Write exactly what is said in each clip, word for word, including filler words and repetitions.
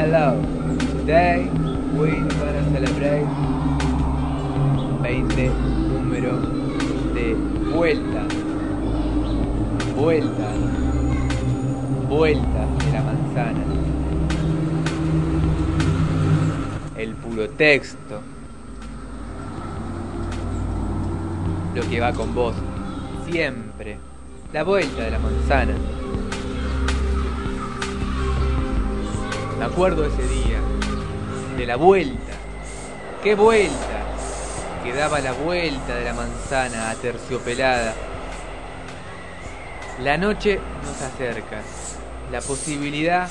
Hello, today we gonna celebrate veinte número de vuelta, vuelta, vuelta de la manzana. El puro texto, lo que va con vos siempre, la vuelta de la manzana. Me acuerdo ese día, de la vuelta. ¡Qué vuelta! Que daba la vuelta de la manzana aterciopelada. La noche nos acerca. La posibilidad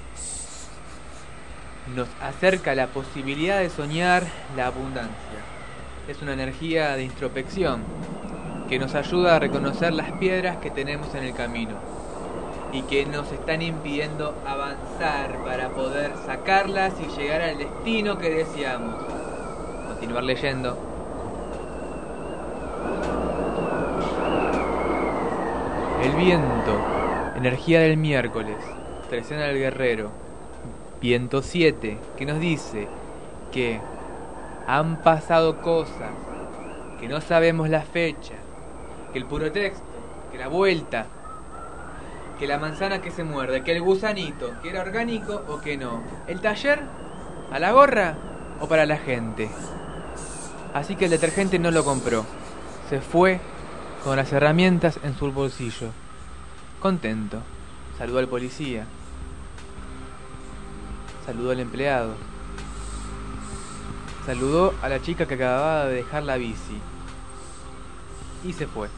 nos acerca la posibilidad de soñar la abundancia. Es una energía de introspección que nos ayuda a reconocer las piedras que tenemos en el camino y que nos están impidiendo avanzar para poder sacarlas y llegar al destino que deseamos. Continuar leyendo. El viento, energía del miércoles, trecena del guerrero. Viento siete, que nos dice que han pasado cosas, que no sabemos la fecha, que el puro texto, que la vuelta, que la manzana que se muerde, que el gusanito, que era orgánico o que no. El taller, a la gorra o para la gente. Así que el detergente no lo compró. Se fue con las herramientas en su bolsillo. Contento. Saludó al policía. Saludó al empleado. Saludó a la chica que acababa de dejar la bici. Y se fue.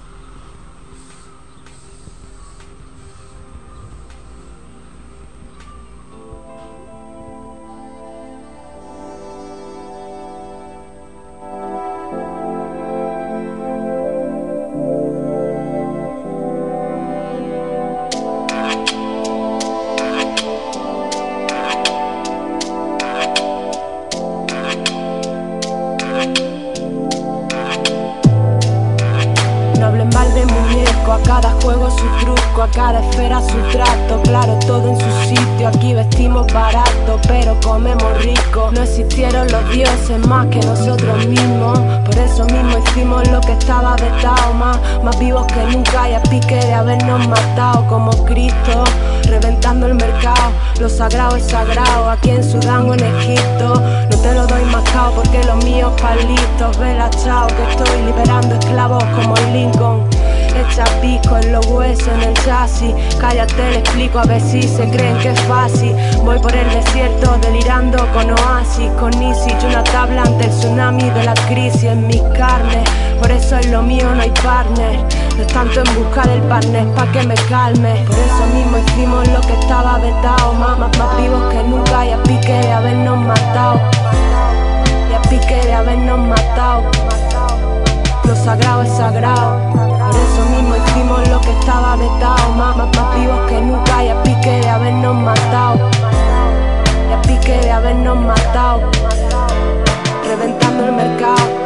A cada juego su truco, a cada esfera su trato. Claro, todo en su sitio, aquí vestimos barato, pero comemos rico. No existieron los dioses más que nosotros mismos. Por eso mismo hicimos lo que estaba vetado. Más, más vivos que nunca y a pique de habernos matado. Como Cristo, reventando el mercado. Lo sagrado es sagrado, aquí en Sudán o en Egipto. No te lo doy mascado porque los míos palitos. Vela, chao, que estoy liberando esclavos como Lincoln. Echa pico en los huesos, en el chasis. Cállate, le explico a ver si se creen que es fácil. Voy por el desierto delirando con oasis, con Isis y una tabla ante el tsunami de la crisis en mis carnes. Por eso en lo mío no hay partner. No es tanto en buscar el partner pa' que me calme. Por eso mismo hicimos lo que estaba vetado. Más, más, más vivos que nunca y a pique de habernos matado. Y a pique de habernos matado. Lo sagrado es sagrado. Por eso mismo hicimos lo que estaba vetado. Más, más, más vivos que nunca y a pique de habernos matado. Y a pique de habernos matado. Reventando el mercado.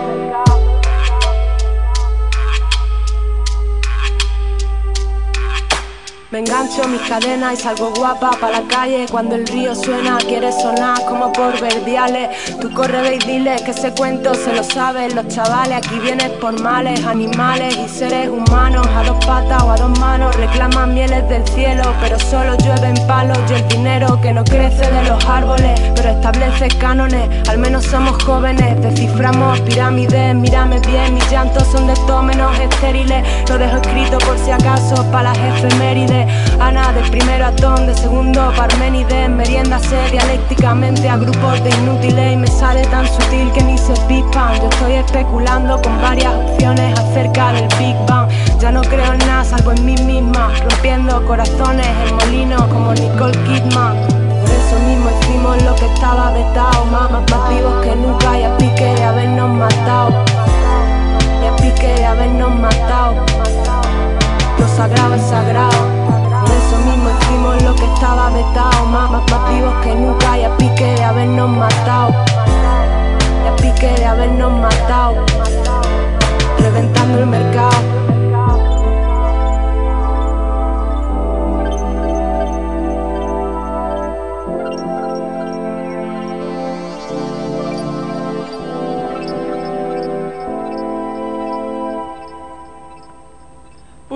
Me engancho mis cadenas y salgo guapa pa' la calle. Cuando el río suena, quiere sonar como por verdiales. Tú corre, ve y dile que ese cuento se lo saben los chavales. Aquí vienes por males, animales y seres humanos. A dos patas o a dos manos reclaman mieles del cielo, pero solo llueven palos y el dinero que no crece de los árboles, pero establece cánones. Al menos somos jóvenes, desciframos pirámides. Mírame bien, mis llantos son de todo menos estériles. Lo dejo escrito por si acaso pa' las efemérides. Ana del primero atón, de segundo Parménides. Meriéndase dialécticamente a grupos de inútiles y me sale tan sutil que ni se pispan. Yo estoy especulando con varias opciones acerca del Big Bang. Ya no creo en nada salvo en mí misma, rompiendo corazones en molinos como Nicole Kidman. Por eso mismo hicimos lo que estaba vetado. Más, más, más vivos que nunca y a pique de habernos matado. Y a pique de habernos matado. Lo sagrado es sagrado. Por eso mismo hicimos lo que estaba vetado. Más, más, más vivos que nunca y a pique de habernos matado. Y a pique de habernos matado. Reventando el mercado.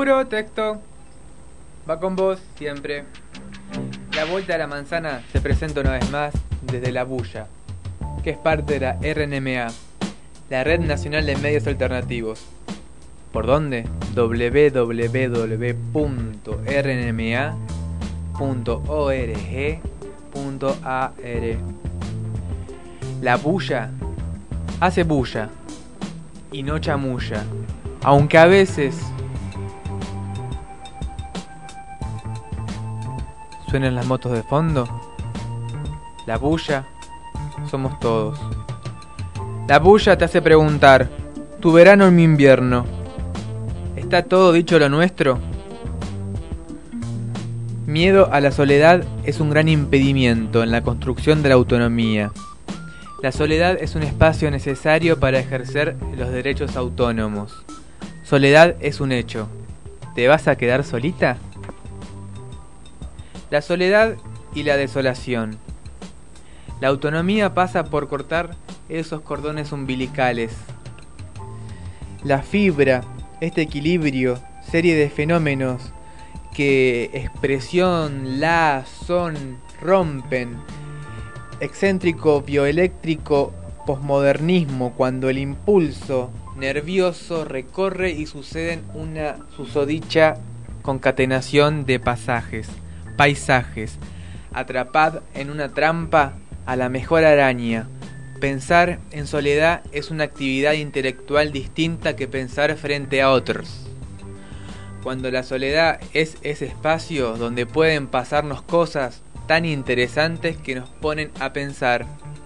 Puro texto. Va con vos siempre. La vuelta a la manzana se presenta una vez más desde La Bulla, que es parte de la R N M A, la Red Nacional de Medios Alternativos. ¿Por dónde? doble u doble u doble u punto r n m a punto org punto a r. La bulla hace bulla y no chamulla, aunque a veces suenan las motos de fondo. La bulla somos todos. La bulla te hace preguntar: ¿tu verano o mi invierno? ¿Está todo dicho lo nuestro? Miedo a la soledad es un gran impedimento en la construcción de la autonomía. La soledad es un espacio necesario para ejercer los derechos autónomos. Soledad es un hecho. ¿Te vas a quedar solita? La soledad y la desolación. La autonomía pasa por cortar esos cordones umbilicales. La fibra, este equilibrio, serie de fenómenos que expresión, la, son, rompen, excéntrico, bioeléctrico, posmodernismo, cuando el impulso nervioso recorre y suceden una susodicha concatenación de pasajes, paisajes. Atrapad en una trampa a la mejor araña. Pensar en soledad es una actividad intelectual distinta que pensar frente a otros. Cuando la soledad es ese espacio donde pueden pasarnos cosas tan interesantes que nos ponen a pensar.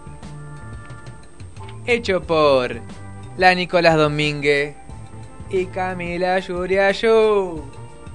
Hecho por la Nicolás Domínguez y Camila Yuriayu.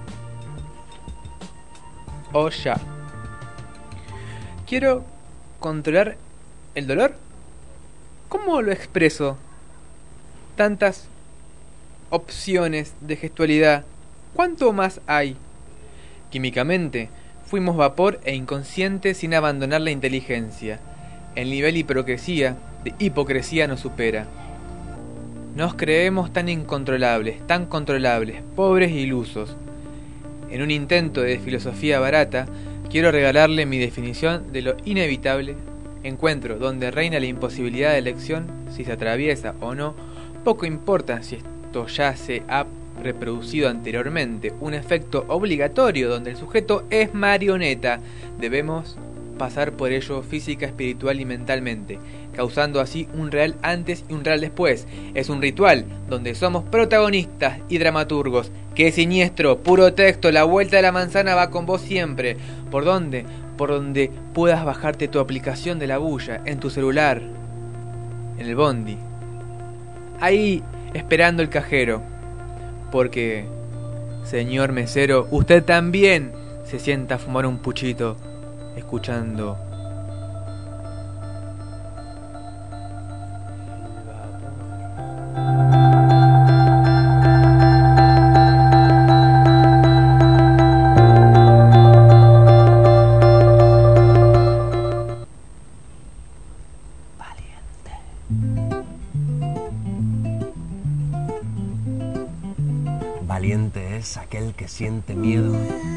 O ya. Quiero controlar el dolor. ¿Cómo lo expreso? Tantas opciones de gestualidad. ¿Cuánto más hay? Químicamente, fuimos vapor e inconsciente sin abandonar la inteligencia. El nivel de hipocresía, de hipocresía nos supera. Nos creemos tan incontrolables, tan controlables, pobres e ilusos. En un intento de filosofía barata, quiero regalarle mi definición de lo inevitable. Encuentro donde reina la imposibilidad de elección, si se atraviesa o no, poco importa si esto ya se ha reproducido anteriormente, un efecto obligatorio donde el sujeto es marioneta. Debemos pasar por ello física, espiritual y mentalmente, causando así un real antes y un real después. Es un ritual donde somos protagonistas y dramaturgos. ¡Qué siniestro! Puro texto, la vuelta de la manzana va con vos siempre. ¿Por dónde? Por donde puedas bajarte tu aplicación de La Bulla, en tu celular, en el bondi. Ahí, esperando el cajero. Porque, señor mesero, usted también se sienta a fumar un puchito escuchando. Valiente es aquel que siente miedo.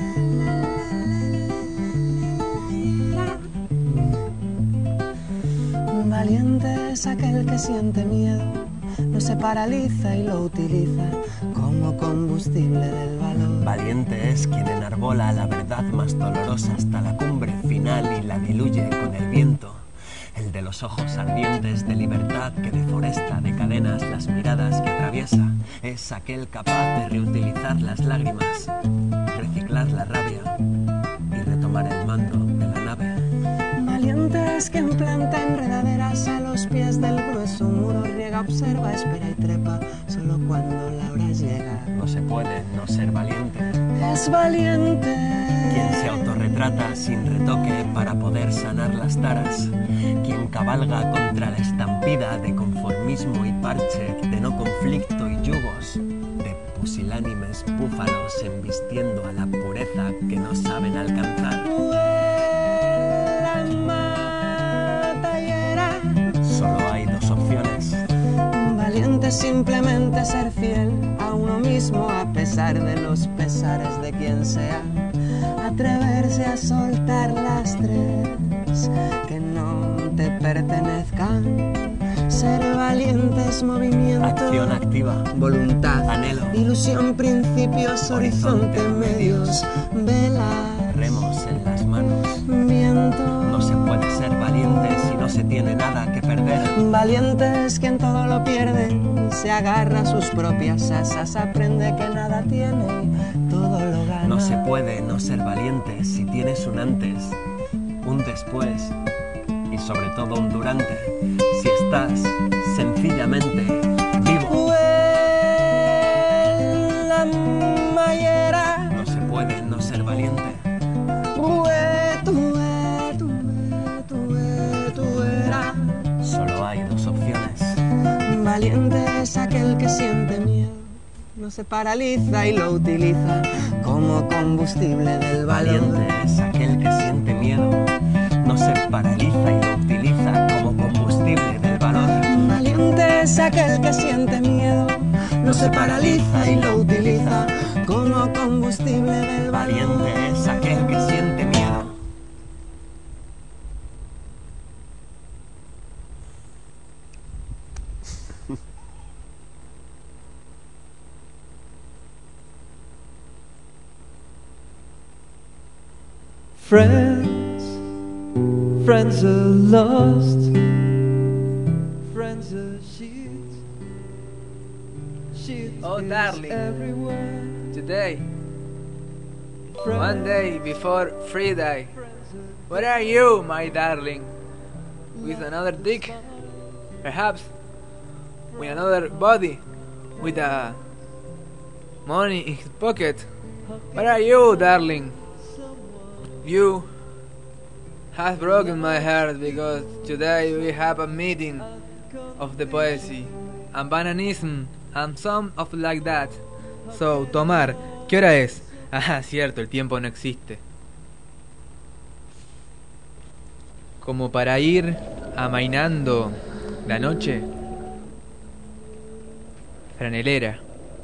Valiente es aquel que siente miedo, no se paraliza y lo utiliza como combustible del valor. Valiente es quien enarbola la verdad más dolorosa hasta la cumbre final y la diluye con el viento. El de los ojos ardientes de libertad que deforesta de cadenas las miradas que atraviesa. Es aquel capaz de reutilizar las lágrimas, reciclar la rabia y retomar el mando de la nave. Valiente es quien planta enredaderas a los pies del grueso muro, riega, observa, espera y trepa solo cuando la hora llega. No se puede no ser valiente. Es valiente quien se autorretrata sin retoque para poder sanar las taras. Quien cabalga contra la estampida de conformismo y parche, de no conflicto y yugos, de pusilánimes búfalos embistiendo a la pureza que no saben alcanzar. La matallera. Solo hay dos opciones. Valiente es simplemente ser fiel a uno mismo a pesar de los pesares de quien sea. Atreverse a soltar lastres que no te pertenezcan. Ser valiente es movimiento, acción activa, voluntad, anhelo, ilusión, principios, horizonte, horizonte, medios, velas, remos en las manos. viento. No se puede ser valiente si no se tiene nada que perder. Valiente es quien todo lo pierde, se agarra a sus propias asas, aprende que nada tiene y todo lo gana. No se puede no ser valiente si tienes un antes, un después y sobre todo un durante. Si estás sencillamente vivo. La mayera. No se puede no ser valiente. Solo hay dos opciones. Valiente es aquel que siente miedo, no se paraliza y lo utiliza como combustible del valor. Valiente es aquel que siente miedo, no se paraliza y lo utiliza como combustible del valor. Valiente es aquel que siente miedo, no se paraliza y lo utiliza como combustible del valor. Valiente es aquel que siente miedo. Friends, friends are lost, friends are sheets, sheets Oh, is darling. everywhere. Today, Friends, one day before Friday, friends are where are you, my darling? With another dick? Perhaps with another body? With a money in his pocket? Where are you, darling? You have broken my heart because today we have a meeting of the poesy and bananism and some of like that. So, Tomar, ¿qué hora es? Ah, cierto, el tiempo no existe. Como para ir amainando la noche. Franelera.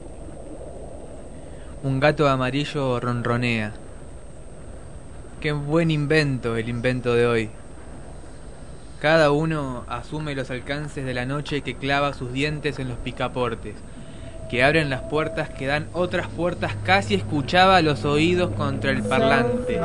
Un gato amarillo ronronea. Qué buen invento el invento de hoy. Cada uno asume los alcances de la noche que clava sus dientes en los picaportes, que abren las puertas que dan otras puertas. Casi escuchaba los oídos contra el parlante.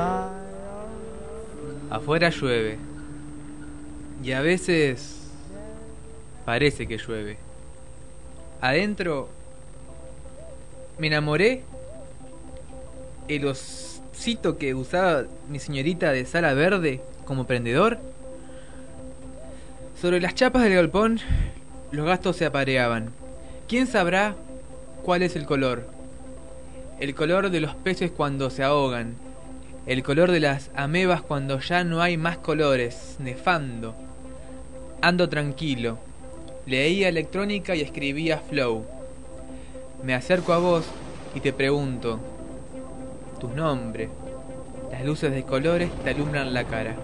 Afuera llueve. Y a veces parece que llueve. Adentro me enamoré. El osito que usaba mi señorita de sala verde como prendedor. Sobre las chapas del galpón los gastos se apareaban. ¿Quién sabrá cuál es el color? El color de los peces cuando se ahogan. El color de las amebas cuando ya no hay más colores. Nefando. Ando tranquilo. Leía electrónica y escribía flow. Me acerco a vos y te pregunto tu nombre. Las luces de colores te alumbran la cara.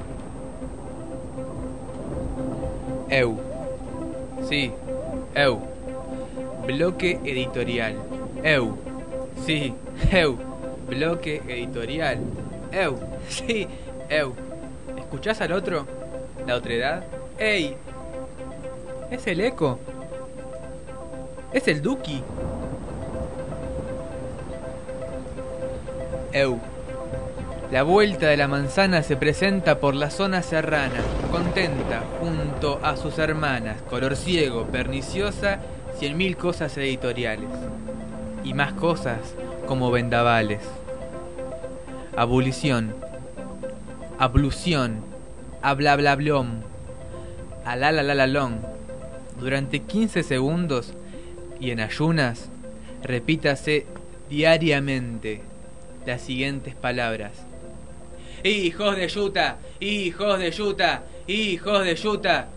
Eu. Sí, eu. Bloque editorial. Eu. Sí, eu. Bloque editorial. Eu. Sí, eu. ¿Escuchás al otro? ¿La otredad? ¡Ey! ¿Es el eco? ¿Es el Duki? Eu. La vuelta de la manzana se presenta por la zona serrana, contenta, junto a sus hermanas, color ciego, perniciosa, cien mil cosas editoriales. Y más cosas como vendavales. Abolición. Ablución. Ablablablom. Alalalalong. Durante quince segundos y en ayunas, repítase diariamente las siguientes palabras. ¡Hijos de yuta! ¡Hijos de yuta! ¡Hijos de yuta!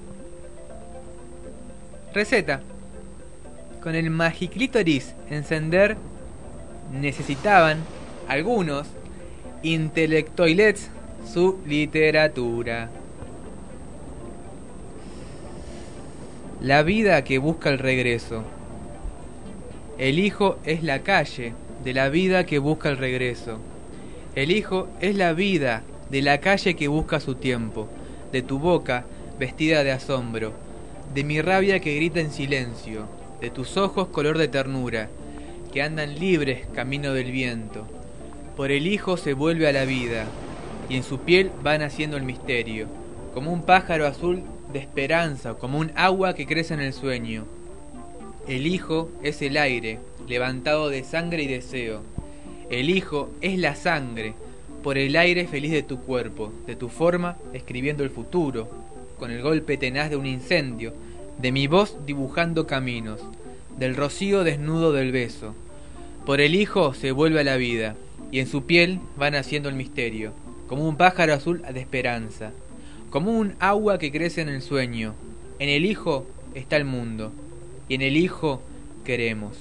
Receta. Con el magiclítoris encender, necesitaban, algunos, intelectoilets, su literatura. la vida que busca el regreso. El hijo es la calle de la vida que busca el regreso. El hijo es la vida de la calle que busca su tiempo, de tu boca vestida de asombro, de mi rabia que grita en silencio, de tus ojos color de ternura, que andan libres camino del viento. Por el hijo se vuelve a la vida, y en su piel va naciendo el misterio, como un pájaro azul de esperanza, como un agua que crece en el sueño. El hijo es el aire, levantado de sangre y deseo. El hijo es la sangre, por el aire feliz de tu cuerpo, de tu forma, escribiendo el futuro, con el golpe tenaz de un incendio, de mi voz dibujando caminos, del rocío desnudo del beso. Por el hijo se vuelve a la vida, y en su piel va naciendo el misterio, como un pájaro azul de esperanza, como un agua que crece en el sueño. En el hijo está el mundo, y en el hijo queremos.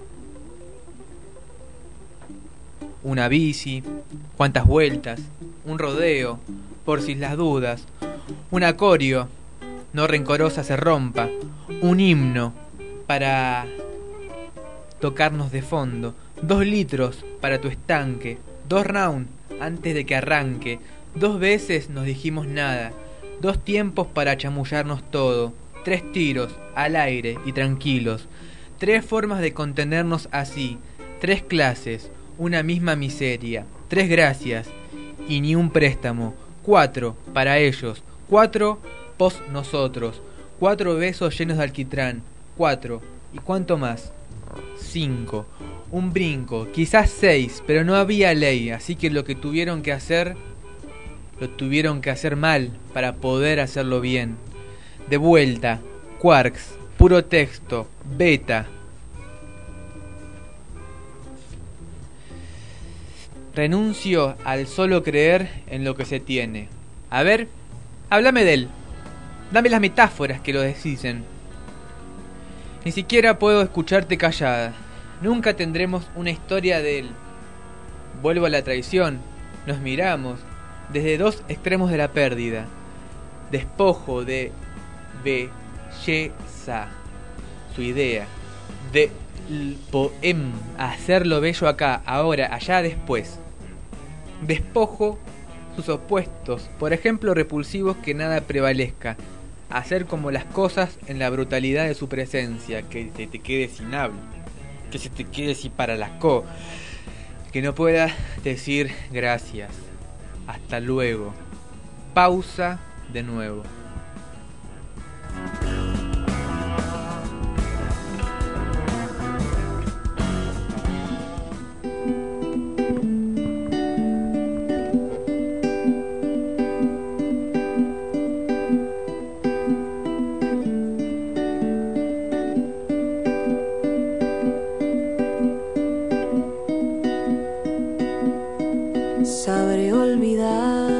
Una bici, cuantas vueltas, un rodeo, por si las dudas, un acorio, no rencorosa se rompa, un himno para tocarnos de fondo, dos litros para tu estanque, dos rounds antes de que arranque, dos veces nos dijimos nada, dos tiempos para chamullarnos todo, tres tiros al aire y tranquilos, tres formas de contenernos así, tres clases, una misma miseria, tres gracias y ni un préstamo, cuatro para ellos, cuatro pos nosotros, cuatro besos llenos de alquitrán, cuatro, ¿y cuánto más? Cinco, un brinco, quizás seis, pero no había ley, así que lo que tuvieron que hacer, lo tuvieron que hacer mal para poder hacerlo bien. De vuelta, quarks, puro texto, beta. Renuncio al solo creer en lo que se tiene. A ver, háblame de él. Dame las metáforas que lo desdicen. Ni siquiera puedo escucharte callada. Nunca tendremos una historia de él. Vuelvo a la traición. Nos miramos desde dos extremos de la pérdida. Despojo de belleza. Su idea de poema, hacerlo bello acá, ahora, allá, después. Despojo sus opuestos, por ejemplo repulsivos, que nada prevalezca. Hacer como las cosas en la brutalidad de su presencia, que se te quede sin habla, que se te quede sin para las co, que no pueda decir gracias, hasta luego, pausa de nuevo. Sabré olvidar,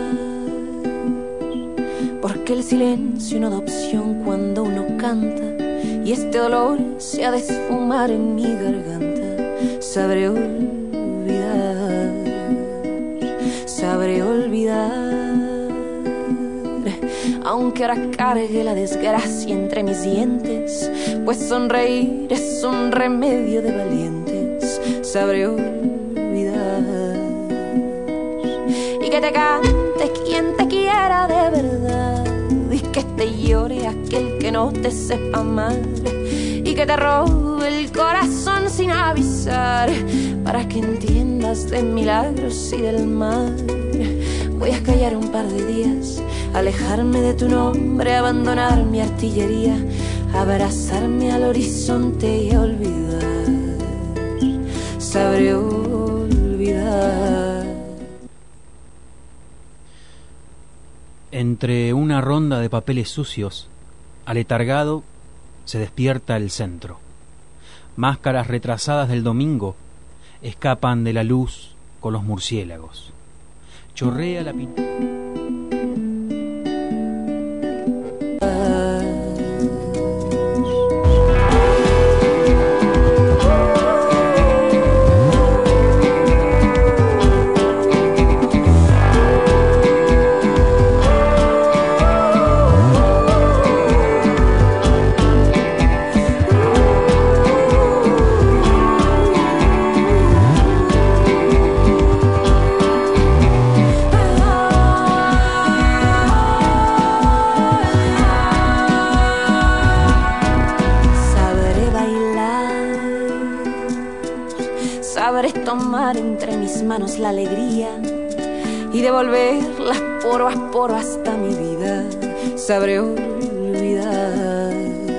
porque el silencio no da opción cuando uno canta, y este dolor se ha de esfumar en mi garganta. Sabré olvidar, sabré olvidar, aunque ahora cargue la desgracia entre mis dientes, pues sonreír es un remedio de valientes. Sabré olvidar, y que te cante quien te quiera de verdad, y que te llore aquel que no te sepa amar, y que te robe el corazón sin avisar, para que entiendas de milagros y del mar. Voy a callar un par de días, alejarme de tu nombre, abandonar mi artillería, abrazarme al horizonte y olvidar. Sabré olvidar. Entre una ronda de papeles sucios, aletargado, se despierta el centro. Máscaras retrasadas del domingo escapan de la luz con los murciélagos. Chorrea la pintura. amar entre mis manos la alegría y devolver las poro a poro hasta mi vida. Sabré olvidar,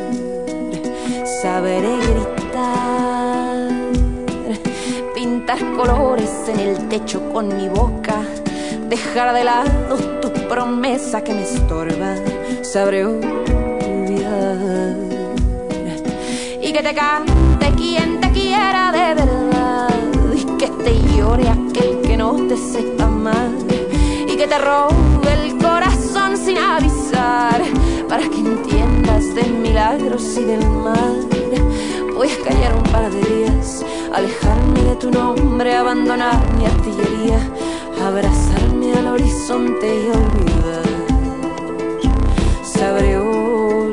sabré gritar, pintar colores en el techo con mi boca, dejar de lado tu promesa que me estorba. Sabré olvidar y que te cante quien te quiera de verdad, y que te llore aquel que no te sepa amar, y que te robe el corazón sin avisar, para que entiendas de milagros y del mar. Voy a callar un par de días, alejarme de tu nombre, abandonar mi artillería, abrazarme al horizonte y olvidar. Sabré olvidar.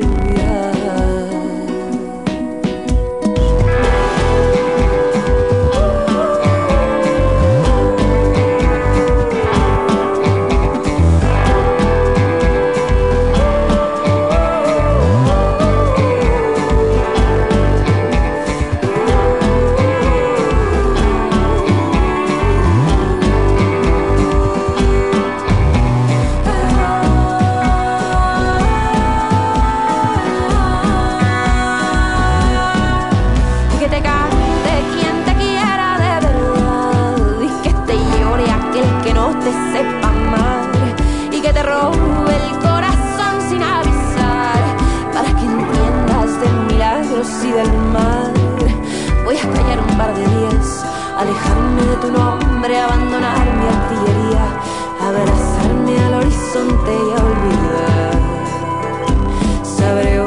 Y del mar. Voy a callar un par de días, alejarme de tu nombre, abandonar mi artillería, abrazarme al horizonte y a olvidar. Sabré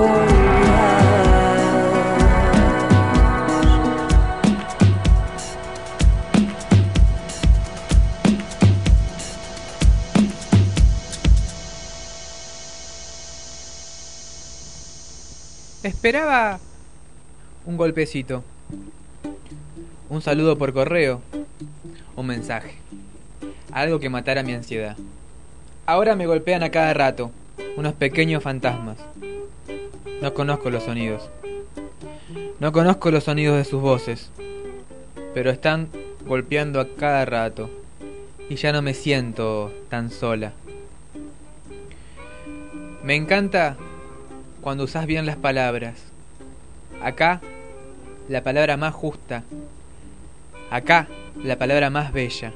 Esperaba un golpecito, un saludo por correo, un mensaje, algo que matara mi ansiedad. Ahora me golpean a cada rato unos pequeños fantasmas. No conozco los sonidos, no conozco los sonidos de sus voces, pero están golpeando a cada rato y ya no me siento tan sola. Me encanta cuando usás bien las palabras. Acá, la palabra más justa. Acá, la palabra más bella.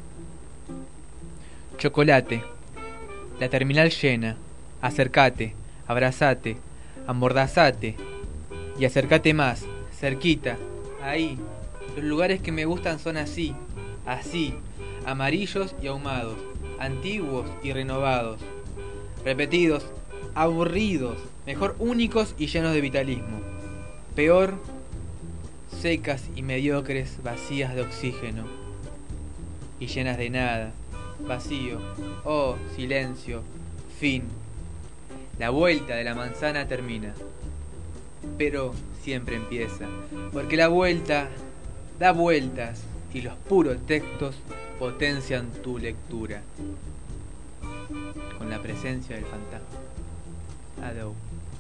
Chocolate. La terminal llena. Acércate, abrazate, amordazate. Y acércate más, cerquita, ahí. Los lugares que me gustan son así, así, amarillos y ahumados, antiguos y renovados, repetidos, aburridos, mejor únicos y llenos de vitalismo. Peor, secas y mediocres, vacías de oxígeno y llenas de nada, vacío, oh, silencio, fin. La vuelta de la manzana termina, pero siempre empieza, porque la vuelta da vueltas y los puros textos potencian tu lectura con la presencia del fantasma. Adeu.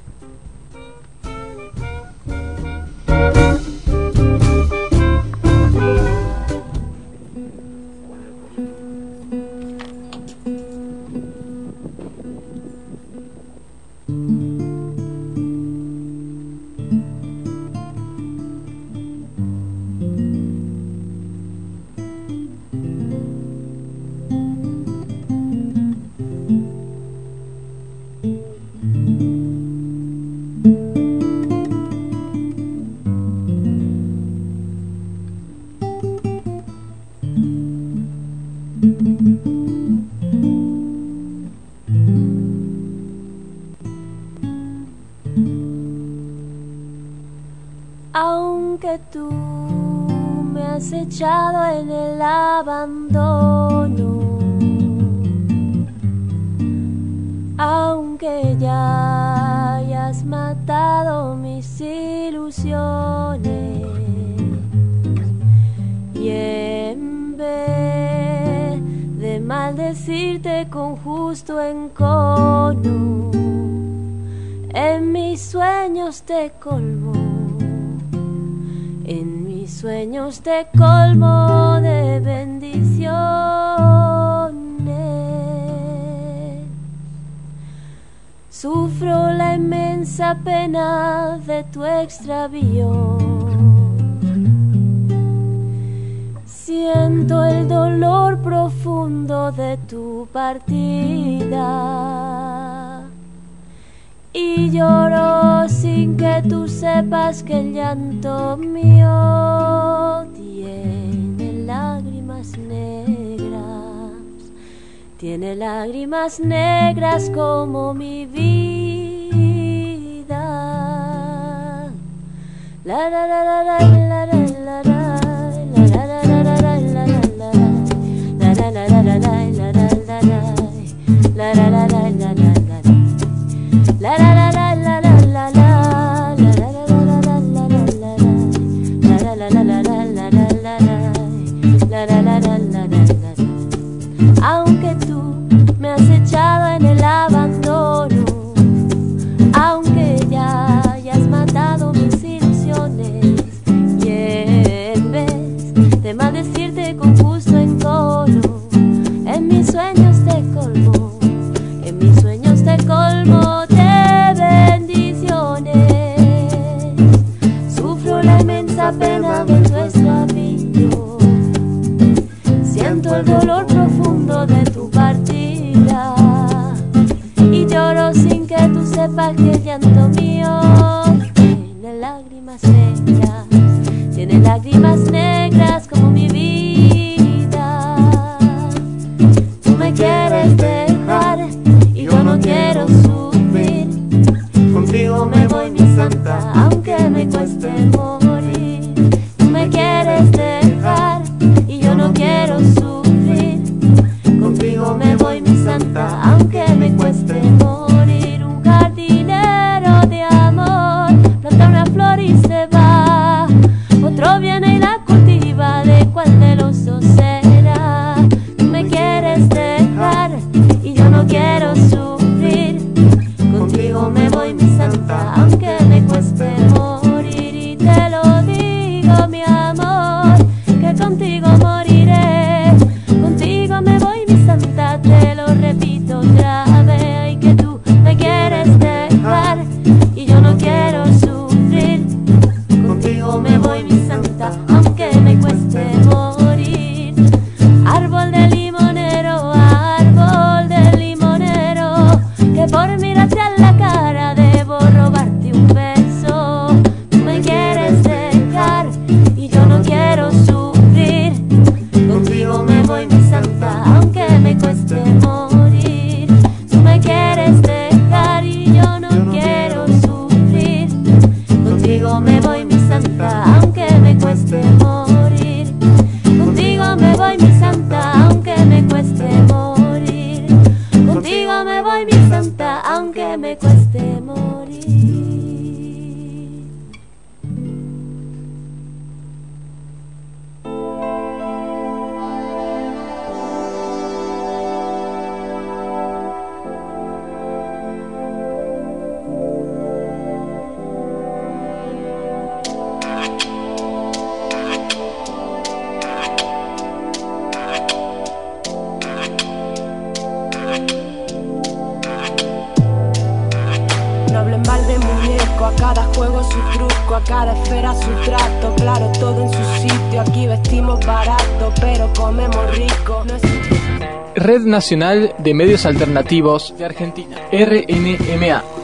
Aunque tú me has echado en el abandono, aunque ya hayas matado mis ilusiones, y en vez de maldecirte con justo encono, en mis sueños te colmo, en mis mis sueños te colmo de bendiciones. Sufro la inmensa pena de tu extravío. Siento el dolor profundo de tu partida. Y lloro sin que tú sepas que el llanto mío tiene lágrimas negras, tiene lágrimas negras como mi vida. La la la la la la la la la. Aunque tú me has echado en el abandono, aunque ya hayas matado mis ilusiones, y en vez de maldecirte con justo encono, en mis sueños te colmo, en mis sueños te colmo de bendiciones. Sufro la inmensa pena de tu extravío, siento el dolor profundo de tu partida, y lloro sin que tú sepas que el llanto mío tiene lágrimas negras, tiene lágrimas negras como mi vida. Tú me quieres dejar y yo no quiero sufrir, contigo me voy mi santa aunque me cueste morir. Tú me quieres dejar y yo no quiero sufrir, contigo me voy mi santa aunque me cueste morir. Un jardinero de amor planta una flor y se va, otro viene y la cultiva, ¿de cuál de los dos será? Tú me quieres dejar y yo no quiero sufrir, contigo me voy mi santa aunque me cueste morir. Y te lo digo mi amor, que contigo moriré, contigo me voy mi santa, te lo repito otra vez. Y que tú me quieres dejar y yo no quiero sufrir, contigo me voy mi santa aunque me cueste morir. Árbol de limonero, árbol de limonero, que por mirarte a la cara debo robarte un beso. Tú me quieres dejar y yo no quiero sufrir, contigo me voy mi santa aunque me cueste morir. Tú me quieres dejar y yo no quiero sufrir, contigo me voy mi santa aunque me cueste morir. Contigo me voy mi santa aunque me cueste morir, contigo me voy mi santa aunque me cueste morir. No hablen mal de muñeco, a cada juego su truco, a cada esfera su trato, claro, todo en su sitio. Aquí vestimos barato, pero comemos rico. No es... Red Nacional de Medios Alternativos de Argentina, R N M A.